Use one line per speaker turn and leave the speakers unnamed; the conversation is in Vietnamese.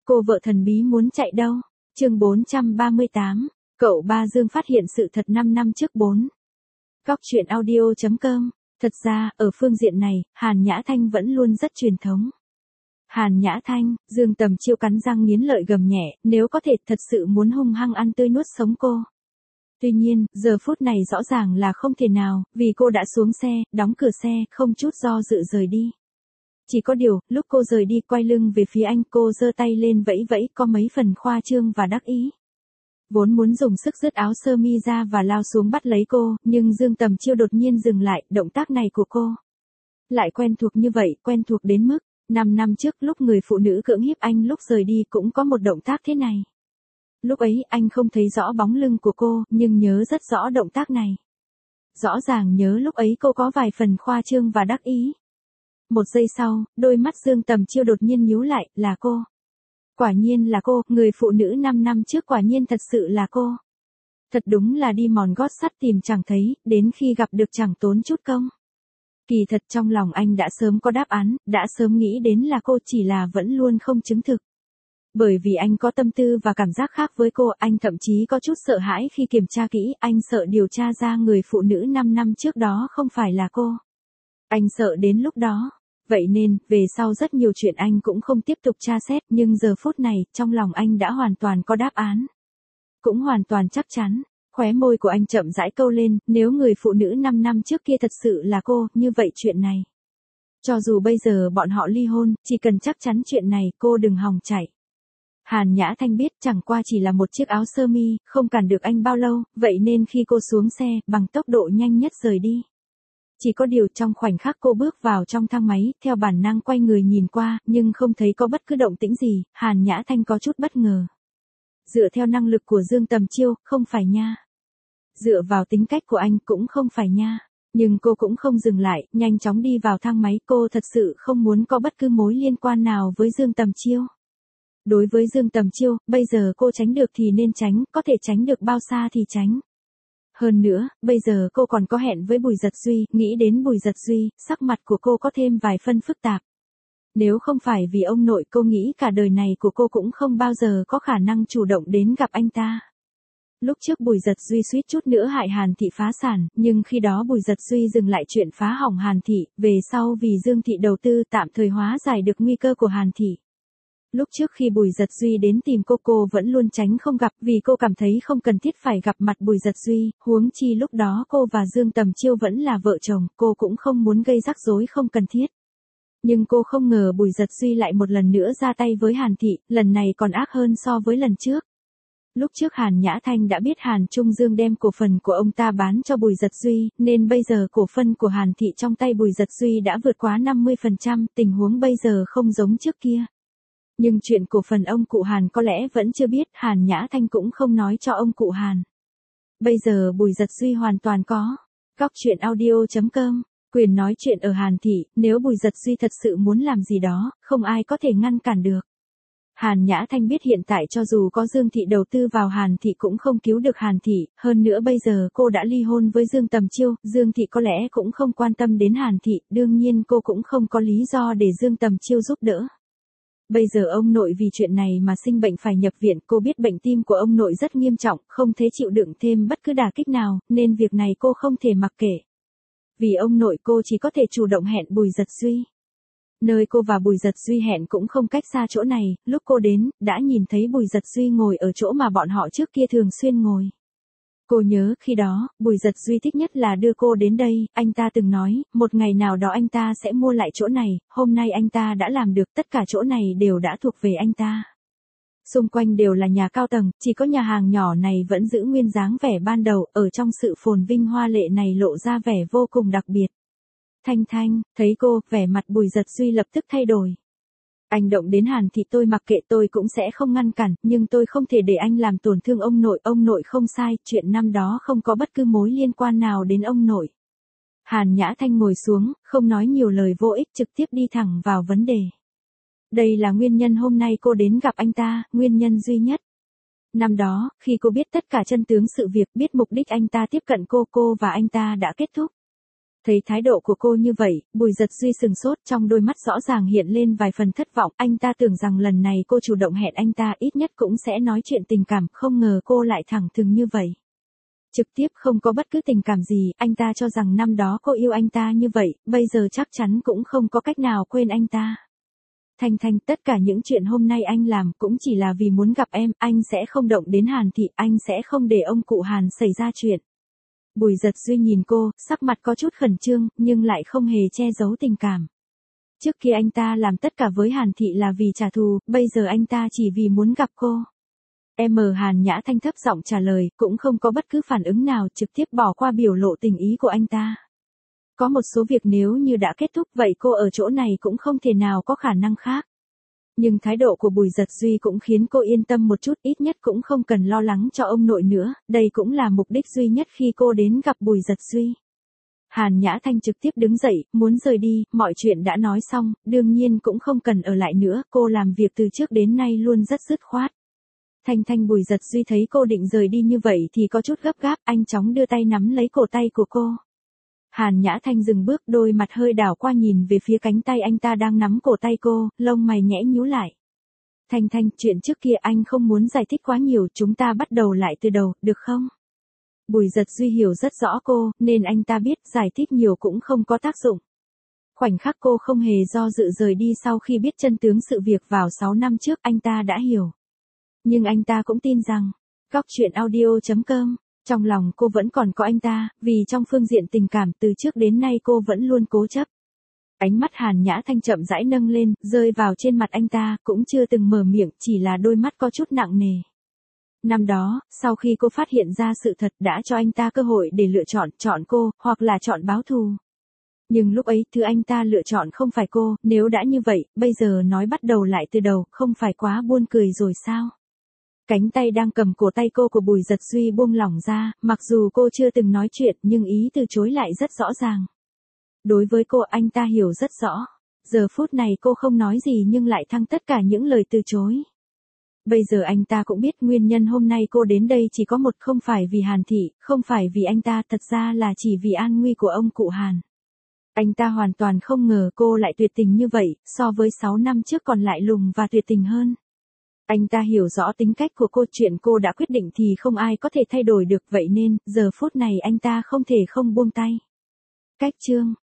Cô vợ thần bí muốn chạy đâu? Chương 438, cậu ba Dương phát hiện sự thật 5 năm trước 4. Góc truyện audio.com. Thật ra, ở phương diện này, Hàn Nhã Thanh vẫn luôn rất truyền thống. Hàn Nhã Thanh, Dương Tầm Chiêu cắn răng nghiến lợi gầm nhẹ, nếu có thể thật sự muốn hung hăng ăn tươi nuốt sống cô. Tuy nhiên, giờ phút này rõ ràng là không thể nào, vì cô đã xuống xe, đóng cửa xe, không chút do dự rời đi. Chỉ có điều, lúc cô rời đi quay lưng về phía anh, cô giơ tay lên vẫy vẫy có mấy phần khoa trương và đắc ý. Vốn muốn dùng sức rứt áo sơ mi ra và lao xuống bắt lấy cô, nhưng Dương Tầm Chiêu đột nhiên dừng lại, động tác này của cô lại quen thuộc như vậy, quen thuộc đến mức 5 năm trước lúc người phụ nữ cưỡng hiếp anh lúc rời đi cũng có một động tác thế này. Lúc ấy anh không thấy rõ bóng lưng của cô, nhưng nhớ rất rõ động tác này. Rõ ràng nhớ lúc ấy cô có vài phần khoa trương và đắc ý. Một giây sau, đôi mắt Dương Tầm Chiêu đột nhiên nhíu lại, là cô. Quả nhiên là cô, người phụ nữ 5 năm trước quả nhiên thật sự là cô. Thật đúng là đi mòn gót sắt tìm chẳng thấy, đến khi gặp được chẳng tốn chút công. Kỳ thật trong lòng anh đã sớm có đáp án, đã sớm nghĩ đến là cô, chỉ là vẫn luôn không chứng thực. Bởi vì anh có tâm tư và cảm giác khác với cô, anh thậm chí có chút sợ hãi khi kiểm tra kỹ, anh sợ điều tra ra người phụ nữ 5 năm trước đó không phải là cô. Anh sợ đến lúc đó. Vậy nên, về sau rất nhiều chuyện anh cũng không tiếp tục tra xét, nhưng giờ phút này, trong lòng anh đã hoàn toàn có đáp án. Cũng hoàn toàn chắc chắn. Khóe môi của anh chậm rãi câu lên, nếu người phụ nữ 5 năm trước kia thật sự là cô, như vậy chuyện này. Cho dù bây giờ bọn họ ly hôn, chỉ cần chắc chắn chuyện này, cô đừng hòng chạy. Hàn Nhã Thanh biết chẳng qua chỉ là một chiếc áo sơ mi, không cản được anh bao lâu, vậy nên khi cô xuống xe, bằng tốc độ nhanh nhất rời đi. Chỉ có điều trong khoảnh khắc cô bước vào trong thang máy, theo bản năng quay người nhìn qua, nhưng không thấy có bất cứ động tĩnh gì, Hàn Nhã Thanh có chút bất ngờ. Dựa theo năng lực của Dương Tầm Chiêu, không phải nha. Dựa vào tính cách của anh cũng không phải nha. Nhưng cô cũng không dừng lại, nhanh chóng đi vào thang máy, cô thật sự không muốn có bất cứ mối liên quan nào với Dương Tầm Chiêu. Đối với Dương Tầm Chiêu, bây giờ cô tránh được thì nên tránh, có thể tránh được bao xa thì tránh. Hơn nữa, bây giờ cô còn có hẹn với Bùi Dật Duy, nghĩ đến Bùi Dật Duy, sắc mặt của cô có thêm vài phân phức tạp. Nếu không phải vì ông nội, cô nghĩ cả đời này của cô cũng không bao giờ có khả năng chủ động đến gặp anh ta. Lúc trước Bùi Dật Duy suýt chút nữa hại Hàn Thị phá sản, nhưng khi đó Bùi Dật Duy dừng lại chuyện phá hỏng Hàn Thị, về sau vì Dương Thị đầu tư tạm thời hóa giải được nguy cơ của Hàn Thị. Lúc trước khi Bùi Dật Duy đến tìm cô vẫn luôn tránh không gặp vì cô cảm thấy không cần thiết phải gặp mặt Bùi Dật Duy, huống chi lúc đó cô và Dương Tầm Chiêu vẫn là vợ chồng, cô cũng không muốn gây rắc rối không cần thiết. Nhưng cô không ngờ Bùi Dật Duy lại một lần nữa ra tay với Hàn Thị, lần này còn ác hơn so với lần trước. Lúc trước Hàn Nhã Thanh đã biết Hàn Trung Dương đem cổ phần của ông ta bán cho Bùi Dật Duy, nên bây giờ cổ phần của Hàn Thị trong tay Bùi Dật Duy đã vượt quá 50%, tình huống bây giờ không giống trước kia. Nhưng chuyện cổ phần ông cụ Hàn có lẽ vẫn chưa biết, Hàn Nhã Thanh cũng không nói cho ông cụ Hàn. Bây giờ Bùi Dật Duy hoàn toàn có. Góc truyện audio.com, quyền nói chuyện ở Hàn Thị, nếu Bùi Dật Duy thật sự muốn làm gì đó, không ai có thể ngăn cản được. Hàn Nhã Thanh biết hiện tại cho dù có Dương Thị đầu tư vào Hàn Thị cũng không cứu được Hàn Thị, hơn nữa bây giờ cô đã ly hôn với Dương Tầm Chiêu, Dương Thị có lẽ cũng không quan tâm đến Hàn Thị, đương nhiên cô cũng không có lý do để Dương Tầm Chiêu giúp đỡ. Bây giờ ông nội vì chuyện này mà sinh bệnh phải nhập viện, cô biết bệnh tim của ông nội rất nghiêm trọng, không thể chịu đựng thêm bất cứ đả kích nào, nên việc này cô không thể mặc kệ. Vì ông nội cô chỉ có thể chủ động hẹn Bùi Dật Duy. Nơi cô và Bùi Dật Duy hẹn cũng không cách xa chỗ này, lúc cô đến, đã nhìn thấy Bùi Dật Duy ngồi ở chỗ mà bọn họ trước kia thường xuyên ngồi. Cô nhớ khi đó, Bùi Dật Duy thích nhất là đưa cô đến đây, anh ta từng nói, một ngày nào đó anh ta sẽ mua lại chỗ này, hôm nay anh ta đã làm được, tất cả chỗ này đều đã thuộc về anh ta. Xung quanh đều là nhà cao tầng, chỉ có nhà hàng nhỏ này vẫn giữ nguyên dáng vẻ ban đầu, ở trong sự phồn vinh hoa lệ này lộ ra vẻ vô cùng đặc biệt. Thanh Thanh, thấy cô, vẻ mặt Bùi Dật Duy lập tức thay đổi. Anh động đến Hàn Thị tôi mặc kệ, tôi cũng sẽ không ngăn cản, nhưng tôi không thể để anh làm tổn thương ông nội không sai, chuyện năm đó không có bất cứ mối liên quan nào đến ông nội. Hàn Nhã Thanh ngồi xuống, không nói nhiều lời vô ích, trực tiếp đi thẳng vào vấn đề. Đây là nguyên nhân hôm nay cô đến gặp anh ta, nguyên nhân duy nhất. Năm đó, khi cô biết tất cả chân tướng sự việc, biết mục đích anh ta tiếp cận cô và anh ta đã kết thúc. Thấy thái độ của cô như vậy, Bùi Giật Duy sừng sốt, trong đôi mắt rõ ràng hiện lên vài phần thất vọng. Anh ta tưởng rằng lần này cô chủ động hẹn anh ta ít nhất cũng sẽ nói chuyện tình cảm, không ngờ cô lại thẳng thừng như vậy. Trực tiếp không có bất cứ tình cảm gì, anh ta cho rằng năm đó cô yêu anh ta như vậy, bây giờ chắc chắn cũng không có cách nào quên anh ta. Thanh, tất cả những chuyện hôm nay anh làm cũng chỉ là vì muốn gặp em, anh sẽ không động đến Hàn Thị, anh sẽ không để ông cụ Hàn xảy ra chuyện. Bùi Giật Duy nhìn cô, sắc mặt có chút khẩn trương, nhưng lại không hề che giấu tình cảm. Trước kia anh ta làm tất cả với Hàn Thị là vì trả thù, bây giờ anh ta chỉ vì muốn gặp cô. Hàn Nhã Thanh thấp giọng trả lời, cũng không có bất cứ phản ứng nào, trực tiếp bỏ qua biểu lộ tình ý của anh ta. Có một số việc nếu như đã kết thúc vậy cô ở chỗ này cũng không thể nào có khả năng khác. Nhưng thái độ của Bùi Giật Duy cũng khiến cô yên tâm một chút, ít nhất cũng không cần lo lắng cho ông nội nữa, đây cũng là mục đích duy nhất khi cô đến gặp Bùi Giật Duy. Hàn Nhã Thanh trực tiếp đứng dậy, muốn rời đi, mọi chuyện đã nói xong, đương nhiên cũng không cần ở lại nữa, cô làm việc từ trước đến nay luôn rất dứt khoát. Thanh Bùi Giật Duy thấy cô định rời đi như vậy thì có chút gấp gáp, anh chóng đưa tay nắm lấy cổ tay của cô. Hàn Nhã Thanh dừng bước, đôi mặt hơi đảo qua nhìn về phía cánh tay anh ta đang nắm cổ tay cô, lông mày nhẽ nhíu lại. Thanh, chuyện trước kia anh không muốn giải thích quá nhiều, chúng ta bắt đầu lại từ đầu, được không? Bùi Giật Duy hiểu rất rõ cô, nên anh ta biết giải thích nhiều cũng không có tác dụng. Khoảnh khắc cô không hề do dự rời đi sau khi biết chân tướng sự việc vào 6 năm trước, anh ta đã hiểu. Nhưng anh ta cũng tin rằng, Góc Chuyện Audio.com, trong lòng cô vẫn còn có anh ta, vì trong phương diện tình cảm từ trước đến nay cô vẫn luôn cố chấp. Ánh mắt Hàn Nhã Thanh chậm rãi nâng lên, rơi vào trên mặt anh ta, cũng chưa từng mở miệng, chỉ là đôi mắt có chút nặng nề. Năm đó, sau khi cô phát hiện ra sự thật đã cho anh ta cơ hội để lựa chọn cô, hoặc là chọn báo thù. Nhưng lúc ấy, thứ anh ta lựa chọn không phải cô, nếu đã như vậy, bây giờ nói bắt đầu lại từ đầu, không phải quá buồn cười rồi sao? Cánh tay đang cầm cổ tay cô của Bùi Giật Duy buông lỏng ra, mặc dù cô chưa từng nói chuyện nhưng ý từ chối lại rất rõ ràng. Đối với cô anh ta hiểu rất rõ. Giờ phút này cô không nói gì nhưng lại thăng tất cả những lời từ chối. Bây giờ anh ta cũng biết nguyên nhân hôm nay cô đến đây chỉ có một, không phải vì Hàn Thị, không phải vì anh ta, thật ra là chỉ vì an nguy của ông cụ Hàn. Anh ta hoàn toàn không ngờ cô lại tuyệt tình như vậy, so với 6 năm trước còn lại lùng và tuyệt tình hơn. Anh ta hiểu rõ tính cách của cô, chuyện cô đã quyết định thì không ai có thể thay đổi được, vậy nên, giờ phút này anh ta không thể không buông tay. Cách chương